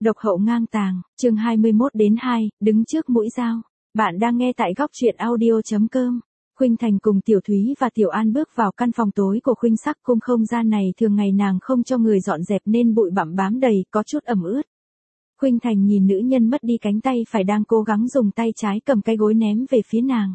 Độc hậu ngang tàng, chương 21-2, đứng trước mũi dao. Bạn đang nghe tại góc truyện audio.com. Khuynh Thành cùng Tiểu Thúy và Tiểu An bước vào căn phòng tối của Khuynh Sắc Cung. Không gian này thường ngày nàng không cho người dọn dẹp nên bụi bặm bám đầy, có chút ẩm ướt. Khuynh Thành nhìn nữ nhân mất đi cánh tay phải đang cố gắng dùng tay trái cầm cái gối ném về phía nàng.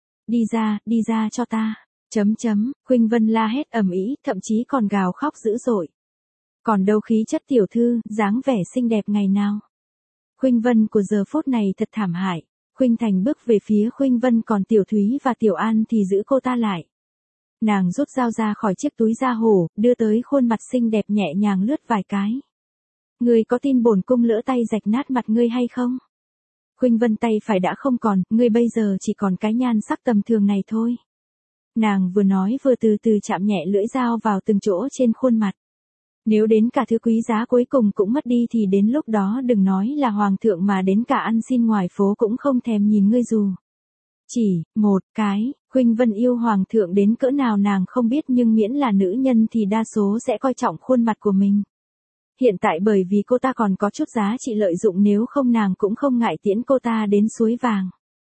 Đi ra cho ta. Khuynh Vân la hét ầm ĩ, thậm chí còn gào khóc dữ dội. Còn đâu khí chất tiểu thư, dáng vẻ xinh đẹp ngày nào. Khuynh Vân của giờ phút này thật thảm hại. Khuynh Thành bước về phía Khuynh Vân, còn Tiểu Thúy và Tiểu An thì giữ cô ta lại. Nàng rút dao ra khỏi chiếc túi da hổ, đưa tới khuôn mặt xinh đẹp nhẹ nhàng lướt vài cái. Ngươi có tin bổn cung lỡ tay rạch nát mặt ngươi hay không? Khuynh Vân tay phải đã không còn, ngươi bây giờ chỉ còn cái nhan sắc tầm thường này thôi. Nàng vừa nói vừa từ từ chạm nhẹ lưỡi dao vào từng chỗ trên khuôn mặt. Nếu đến cả thứ quý giá cuối cùng cũng mất đi thì đến lúc đó đừng nói là hoàng thượng mà đến cả ăn xin ngoài phố cũng không thèm nhìn ngươi dù. Chỉ một cái, Khuynh Vân yêu hoàng thượng đến cỡ nào nàng không biết, nhưng miễn là nữ nhân thì đa số sẽ coi trọng khuôn mặt của mình. Hiện tại bởi vì cô ta còn có chút giá trị lợi dụng, nếu không nàng cũng không ngại tiễn cô ta đến suối vàng.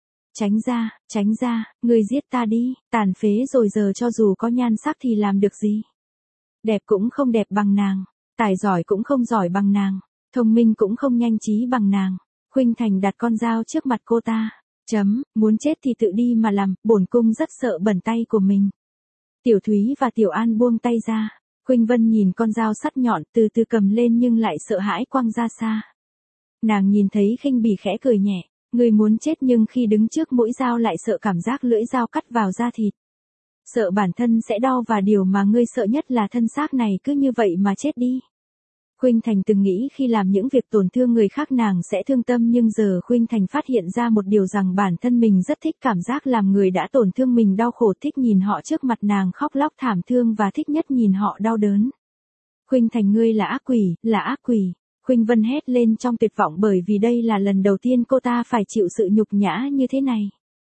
Tránh ra, ngươi giết ta đi, tàn phế rồi giờ cho dù có nhan sắc thì làm được gì. Đẹp cũng không đẹp bằng nàng, tài giỏi cũng không giỏi bằng nàng, thông minh cũng không nhanh trí bằng nàng. Khuynh Thành đặt con dao trước mặt cô ta. Muốn chết thì tự đi mà làm, bổn cung rất sợ bẩn tay của mình. Tiểu Thúy và Tiểu An buông tay ra. Khuynh Vân nhìn con dao sắt nhọn từ từ cầm lên nhưng lại sợ hãi quăng ra xa. Nàng nhìn thấy khinh bỉ khẽ cười nhẹ. Ngươi muốn chết nhưng khi đứng trước mũi dao lại sợ cảm giác lưỡi dao cắt vào da thịt. Sợ bản thân sẽ đau, và điều mà ngươi sợ nhất là thân xác này cứ như vậy mà chết đi. Khuynh Thành từng nghĩ khi làm những việc tổn thương người khác nàng sẽ thương tâm, nhưng giờ Khuynh Thành phát hiện ra một điều rằng bản thân mình rất thích cảm giác làm người đã tổn thương mình đau khổ, thích nhìn họ trước mặt nàng khóc lóc thảm thương và thích nhất nhìn họ đau đớn. Khuynh Thành, ngươi là ác quỷ, là ác quỷ. Khuynh Vân hét lên trong tuyệt vọng, bởi vì đây là lần đầu tiên cô ta phải chịu sự nhục nhã như thế này.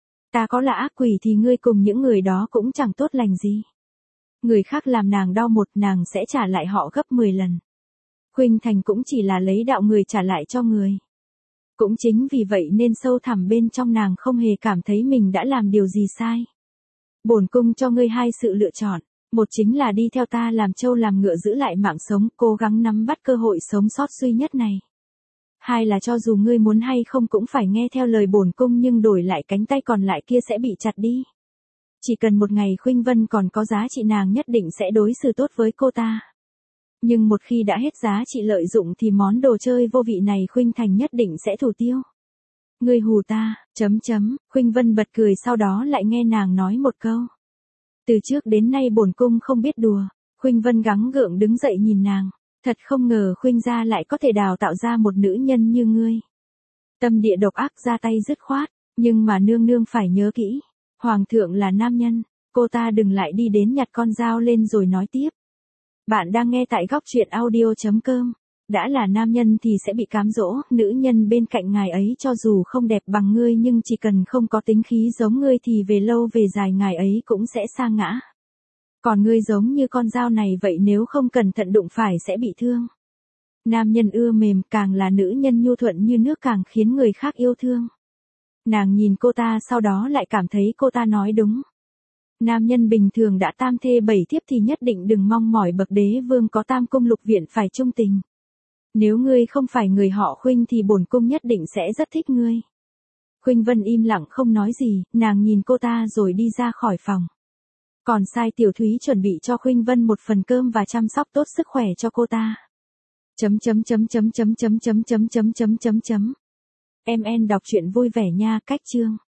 Ta có là ác quỷ thì ngươi cùng những người đó cũng chẳng tốt lành gì. Người khác làm nàng đau một, nàng sẽ trả lại họ gấp 10 lần. Khuynh Thành cũng chỉ là lấy đạo người trả lại cho người. Cũng chính vì vậy nên sâu thẳm bên trong nàng không hề cảm thấy mình đã làm điều gì sai. Bổn cung cho ngươi hai sự lựa chọn. Một chính là đi theo ta làm trâu làm ngựa giữ lại mạng sống, cố gắng nắm bắt cơ hội sống sót duy nhất này. Hai là cho dù ngươi muốn hay không cũng phải nghe theo lời bổn cung, nhưng đổi lại cánh tay còn lại kia sẽ bị chặt đi. Chỉ cần một ngày Khuynh Vân còn có giá trị nàng nhất định sẽ đối xử tốt với cô ta. Nhưng một khi đã hết giá trị lợi dụng thì món đồ chơi vô vị này Khuynh Thành nhất định sẽ thủ tiêu. Ngươi hù ta, Khuynh Vân bật cười, sau đó lại nghe nàng nói một câu. Từ trước đến nay bổn cung không biết đùa. Khuynh Vân gắng gượng đứng dậy nhìn nàng. Thật không ngờ Khuynh gia lại có thể đào tạo ra một nữ nhân như ngươi. Tâm địa độc ác, ra tay dứt khoát. Nhưng mà nương nương phải nhớ kỹ. Hoàng thượng là nam nhân. Cô ta đừng lại đi đến nhặt con dao lên rồi nói tiếp. Bạn đang nghe tại góc truyện audio.com. Đã là nam nhân thì sẽ bị cám dỗ. Nữ nhân bên cạnh ngài ấy cho dù không đẹp bằng ngươi nhưng chỉ cần không có tính khí giống ngươi thì về lâu về dài ngài ấy cũng sẽ sa ngã. Còn ngươi giống như con dao này vậy, nếu không cẩn thận đụng phải sẽ bị thương. Nam nhân ưa mềm, càng là nữ nhân nhu thuận như nước càng khiến người khác yêu thương. Nàng nhìn cô ta sau đó lại cảm thấy cô ta nói đúng. Nam nhân bình thường đã tam thê 7 thiếp thì nhất định đừng mong mỏi bậc đế vương có tam cung lục viện phải trung tình. Nếu ngươi không phải người họ Khuynh thì bổn cung nhất định sẽ rất thích ngươi. Khuynh Vân im lặng không nói gì, nàng nhìn cô ta rồi đi ra khỏi phòng. Còn sai Tiểu Thúy chuẩn bị cho Khuynh Vân một phần cơm và chăm sóc tốt sức khỏe cho cô ta. MN đọc truyện vui vẻ nha. Cách chương